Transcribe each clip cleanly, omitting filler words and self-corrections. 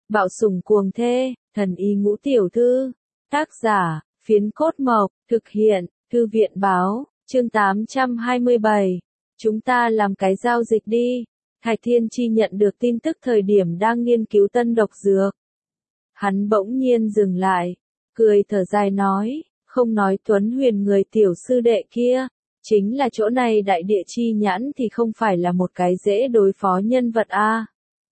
Bạo sủng cuồng thê, thần y ngũ tiểu thư. Tác giả, Phiến Cốt Mộc, thực hiện, Thư viện báo, chương 827. Chúng ta làm cái giao dịch đi. Thạch Thiên Chi nhận được tin tức thời điểm đang nghiên cứu tân độc dược. Hắn bỗng nhiên dừng lại, cười thở dài nói, không nói Tuấn Huyền người tiểu sư đệ kia, chính là chỗ này đại địa chi nhãn thì không phải là một cái dễ đối phó nhân vật a.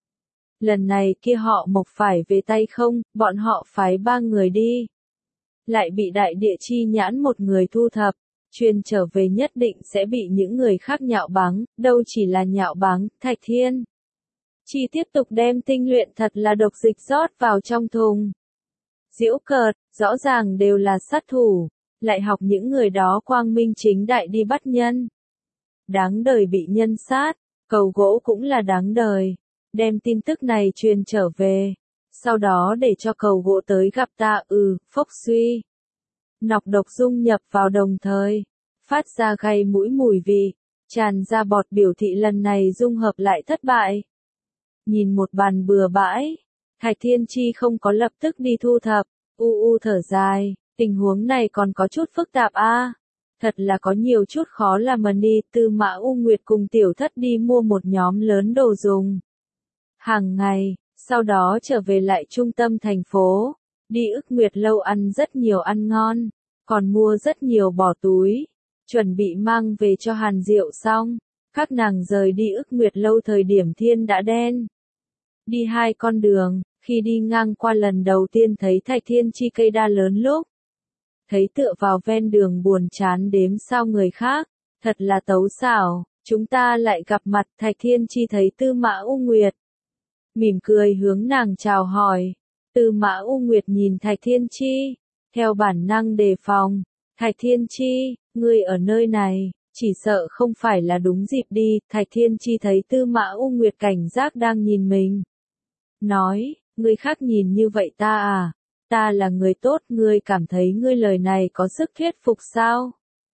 Lần này kia họ Mộc phải về tay không, bọn họ phái 3 người đi. Lại bị đại địa chi nhãn một người thu thập, truyền trở về nhất định sẽ bị những người khác nhạo báng, đâu chỉ là nhạo báng, Thạch Thiên Chi tiếp tục đem tinh luyện thật là độc dịch rót vào trong thùng. Giễu cợt, rõ ràng đều là sát thủ, lại học những người đó quang minh chính đại đi bắt nhân. Đáng đời bị nhân sát, cầu gỗ cũng là đáng đời. Đem tin tức này truyền trở về, sau đó để cho cầu gỗ tới gặp ta, phốc suy. Nọc độc dung nhập vào đồng thời, phát ra gây mũi mùi vị, tràn ra bọt biểu thị lần này dung hợp lại thất bại. Nhìn một bàn bừa bãi, Thạch Thiên Chi không có lập tức đi thu thập, thở dài, tình huống này còn có chút phức tạp a. Thật là có nhiều chút khó làm mà đi. Tư Mã U Nguyệt cùng Tiểu Thất đi mua một nhóm lớn đồ dùng hàng ngày, sau đó trở về lại trung tâm thành phố, đi Ức Nguyệt lâu ăn rất nhiều ăn ngon, còn mua rất nhiều bỏ túi, chuẩn bị mang về cho Hàn Diệu xong, các nàng rời đi Ức Nguyệt lâu thời điểm thiên đã đen. Đi 2 con đường, khi đi ngang qua lần đầu tiên thấy Thạch Thiên Chi cây đa lớn lúc, thấy tựa vào ven đường buồn chán đếm sao người khác, thật là tấu xảo, chúng ta lại gặp mặt. Thạch Thiên Chi thấy Tư Mã U Nguyệt, mỉm cười hướng nàng chào hỏi. Tư Mã U Nguyệt nhìn Thạch Thiên Chi, theo bản năng đề phòng. Thạch Thiên Chi, ngươi ở nơi này, chỉ sợ không phải là đúng dịp đi. Thạch Thiên Chi thấy Tư Mã U Nguyệt cảnh giác đang nhìn mình, nói, người khác nhìn như vậy ta à? Ta là người tốt, ngươi cảm thấy ngươi lời này có sức thuyết phục sao?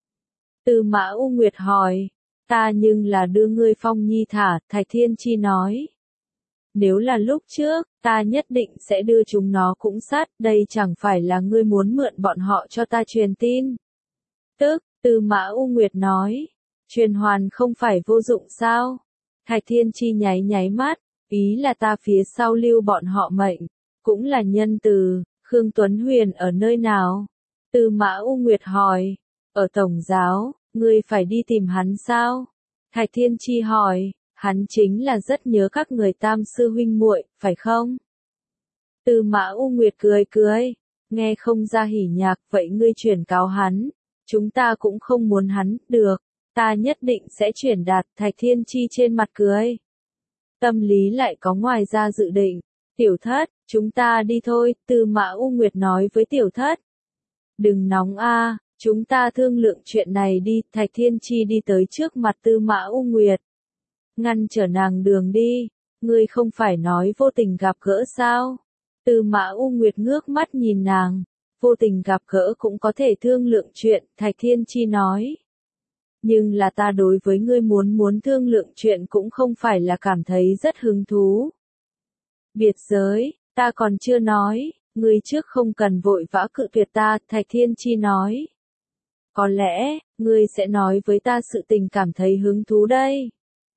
Tư Mã U Nguyệt hỏi, ta nhưng là đưa ngươi Phong Nhi thả. Thạch Thiên Chi nói, nếu là lúc trước, ta nhất định sẽ đưa chúng nó cũng sát, đây chẳng phải là ngươi muốn mượn bọn họ cho ta truyền tin. Tư Mã U Nguyệt nói, truyền hoàn không phải vô dụng sao? Thạch Thiên Chi nháy nháy mắt, ý là ta phía sau lưu bọn họ mệnh, cũng là nhân từ. Khương Tuấn Huyền ở nơi nào? Tư Mã U Nguyệt hỏi, ở Tổng giáo, ngươi phải đi tìm hắn sao? Thạch Thiên Chi hỏi, hắn chính là rất nhớ các người Tam sư huynh muội, phải không? Tư Mã U Nguyệt cười, nghe không ra hỉ nhạc, vậy ngươi chuyển cáo hắn, chúng ta cũng không muốn hắn, được, ta nhất định sẽ chuyển đạt. Thạch Thiên Chi trên mặt cười, tâm lý lại có ngoài ra dự định. Tiểu Thất, chúng ta đi thôi. Tư Mã U Nguyệt nói với Tiểu Thất, đừng nóng a, chúng ta thương lượng chuyện này đi. Thạch Thiên Chi đi tới trước mặt Tư Mã U Nguyệt, ngăn trở nàng đường đi. Ngươi không phải nói vô tình gặp gỡ sao? Tư Mã U Nguyệt ngước mắt nhìn nàng, vô tình gặp gỡ cũng có thể thương lượng chuyện. Thạch Thiên Chi nói, nhưng là ta đối với ngươi muốn thương lượng chuyện cũng không phải là cảm thấy rất hứng thú. Biệt giới, ta còn chưa nói, ngươi trước không cần vội vã cự tuyệt ta. Thạch Thiên Chi nói, có lẽ, ngươi sẽ nói với ta sự tình cảm thấy hứng thú đây.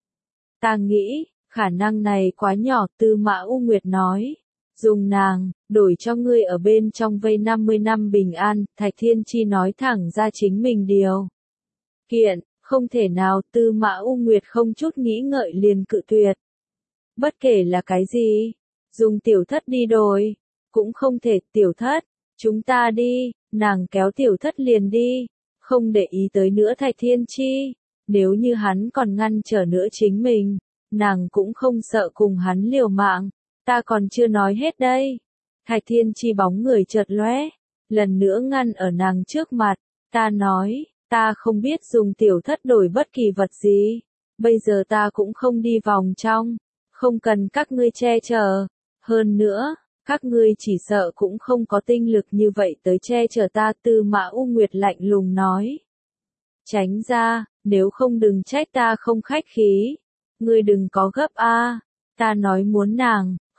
Ta nghĩ, khả năng này quá nhỏ. Tư Mã U Nguyệt nói, dùng nàng, đổi cho ngươi ở bên trong vây 50 năm bình an. Thạch Thiên Chi nói thẳng ra chính mình điều kiện, không thể nào. Tư Mã U Nguyệt không chút nghĩ ngợi liền cự tuyệt. Bất kể là cái gì, dùng Tiểu Thất đi đổi, cũng không thể. Tiểu Thất, chúng ta đi. Nàng kéo Tiểu Thất liền đi, không để ý tới nữa Thạch Thiên Chi. Nếu như hắn còn ngăn trở nữa chính mình, nàng cũng không sợ cùng hắn liều mạng. Ta còn chưa nói hết đây. Thạch Thiên Chi bóng người chợt lóe, lần nữa ngăn ở nàng trước mặt. Ta nói, ta không biết dùng Tiểu Thất đổi bất kỳ vật gì. Bây giờ ta cũng không đi vòng trong, không cần các ngươi che chở. Hơn nữa, các ngươi chỉ sợ cũng không có tinh lực như vậy tới che chở ta. Tư Mã U Nguyệt lạnh lùng nói, tránh ra, nếu không đừng trách ta không khách khí. Ngươi đừng có gấp a. Ta nói muốn nàng,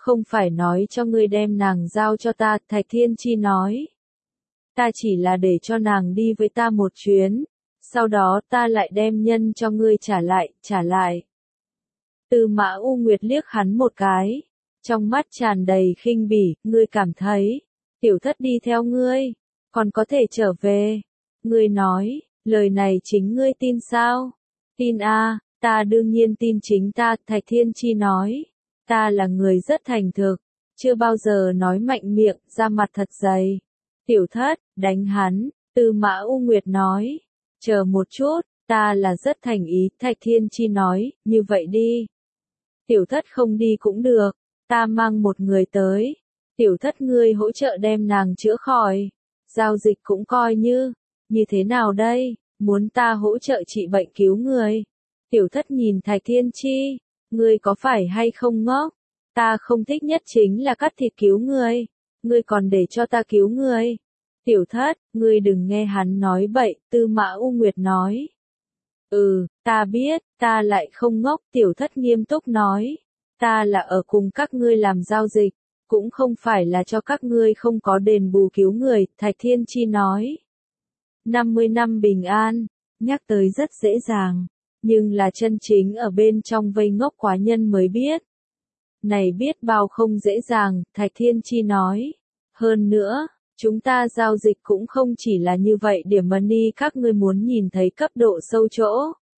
không phải nói cho ngươi đem nàng giao cho ta, Thạch Thiên Chi nói. Ta chỉ là để cho nàng đi với ta một chuyến, sau đó ta lại đem nhân cho ngươi trả lại. Tư Mã U Nguyệt liếc hắn một cái, trong mắt tràn đầy khinh bỉ, ngươi cảm thấy, tiểu thất đi theo ngươi, còn có thể trở về. Ngươi nói, lời này chính ngươi tin sao? Tin a, ta đương nhiên tin chính ta, Thạch Thiên Chi nói. Ta là người rất thành thực, chưa bao giờ nói mạnh miệng, ra mặt thật dày. Tiểu thất, đánh hắn, Tư Mã U Nguyệt nói. Chờ một chút, ta là rất thành ý, Thạch Thiên Chi nói, như vậy đi. Tiểu thất không đi cũng được, ta mang một người tới. Tiểu thất ngươi hỗ trợ đem nàng chữa khỏi. Giao dịch cũng coi như thế nào đây, muốn ta hỗ trợ trị bệnh cứu người. Tiểu thất nhìn Thạch Thiên Chi, ngươi có phải hay không ngốc? Ta không thích nhất chính là cắt thịt cứu người. Ngươi còn để cho ta cứu người. Tiểu thất, ngươi đừng nghe hắn nói bậy, Tư Mã U Nguyệt nói. Ta biết, ta lại không ngốc, tiểu thất nghiêm túc nói. Ta là ở cùng các ngươi làm giao dịch, cũng không phải là cho các ngươi không có đền bù cứu người, Thạch Thiên Chi nói. 50 năm bình an, nhắc tới rất dễ dàng, nhưng là chân chính ở bên trong vây ngốc quá nhân mới biết. Này biết bao không dễ dàng, Thạch Thiên Chi nói. Hơn nữa, chúng ta giao dịch cũng không chỉ là như vậy điểm money các ngươi muốn nhìn thấy cấp độ sâu chỗ.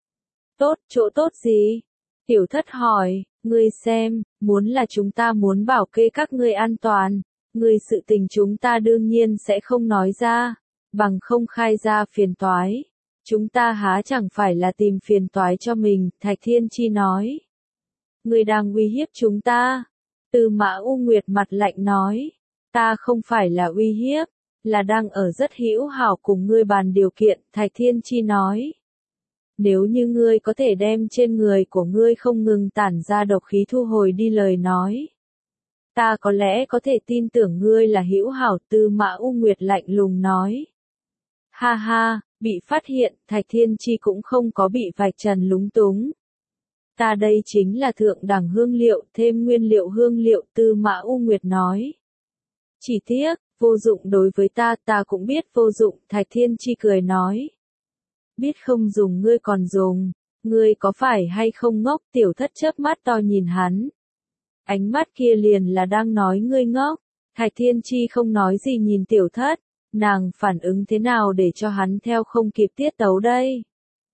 Chỗ tốt gì? Tiểu thất hỏi, ngươi xem, muốn là chúng ta muốn bảo kê các ngươi an toàn, ngươi sự tình chúng ta đương nhiên sẽ không nói ra, bằng không khai ra phiền toái. Chúng ta há chẳng phải là tìm phiền toái cho mình, Thạch Thiên Chi nói. Ngươi đang uy hiếp chúng ta. Tư Mã U Nguyệt mặt lạnh nói. Ta không phải là uy hiếp, là đang ở rất hữu hảo cùng ngươi bàn điều kiện, Thạch Thiên Chi nói. Nếu như ngươi có thể đem trên người của ngươi không ngừng tản ra độc khí thu hồi đi lời nói. Ta có lẽ có thể tin tưởng ngươi là hữu hảo, Tư Mã U Nguyệt lạnh lùng nói. Ha ha, bị phát hiện, Thạch Thiên Chi cũng không có bị vạch trần lúng túng. Ta đây chính là thượng đẳng hương liệu, thêm nguyên liệu hương liệu, Tư Mã U Nguyệt nói. Chỉ tiếc, vô dụng đối với ta cũng biết vô dụng, Thạch Thiên Chi cười nói. Biết không dùng ngươi còn dùng, ngươi có phải hay không ngốc, tiểu thất chớp mắt to nhìn hắn. Ánh mắt kia liền là đang nói ngươi ngốc, Thạch Thiên Chi không nói gì nhìn tiểu thất, nàng phản ứng thế nào để cho hắn theo không kịp tiết tấu đây.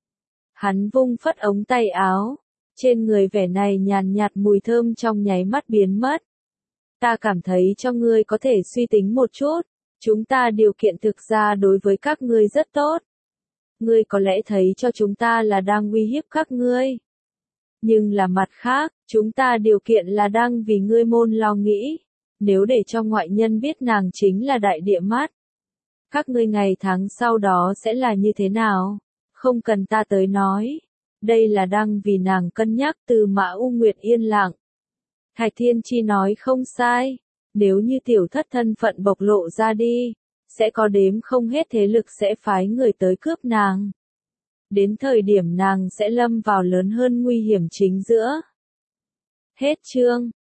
Hắn vung phất ống tay áo, trên người vẻ này nhàn nhạt mùi thơm trong nháy mắt biến mất. Ta cảm thấy cho ngươi có thể suy tính một chút, chúng ta điều kiện thực ra đối với các ngươi rất tốt. Ngươi có lẽ thấy cho chúng ta là đang uy hiếp các ngươi. Nhưng là mặt khác, chúng ta điều kiện là đang vì ngươi môn lo nghĩ. Nếu để cho ngoại nhân biết nàng chính là đại địa mát. Các ngươi ngày tháng sau đó sẽ là như thế nào? Không cần ta tới nói. Đây là đang vì nàng cân nhắc, Tư Mã U Nguyệt yên lặng. Thạch Thiên Chi nói không sai. Nếu như tiểu thất thân phận bộc lộ ra đi, sẽ có đếm không hết thế lực sẽ phái người tới cướp nàng. Đến thời điểm nàng sẽ lâm vào lớn hơn nguy hiểm chính giữa. Hết chương.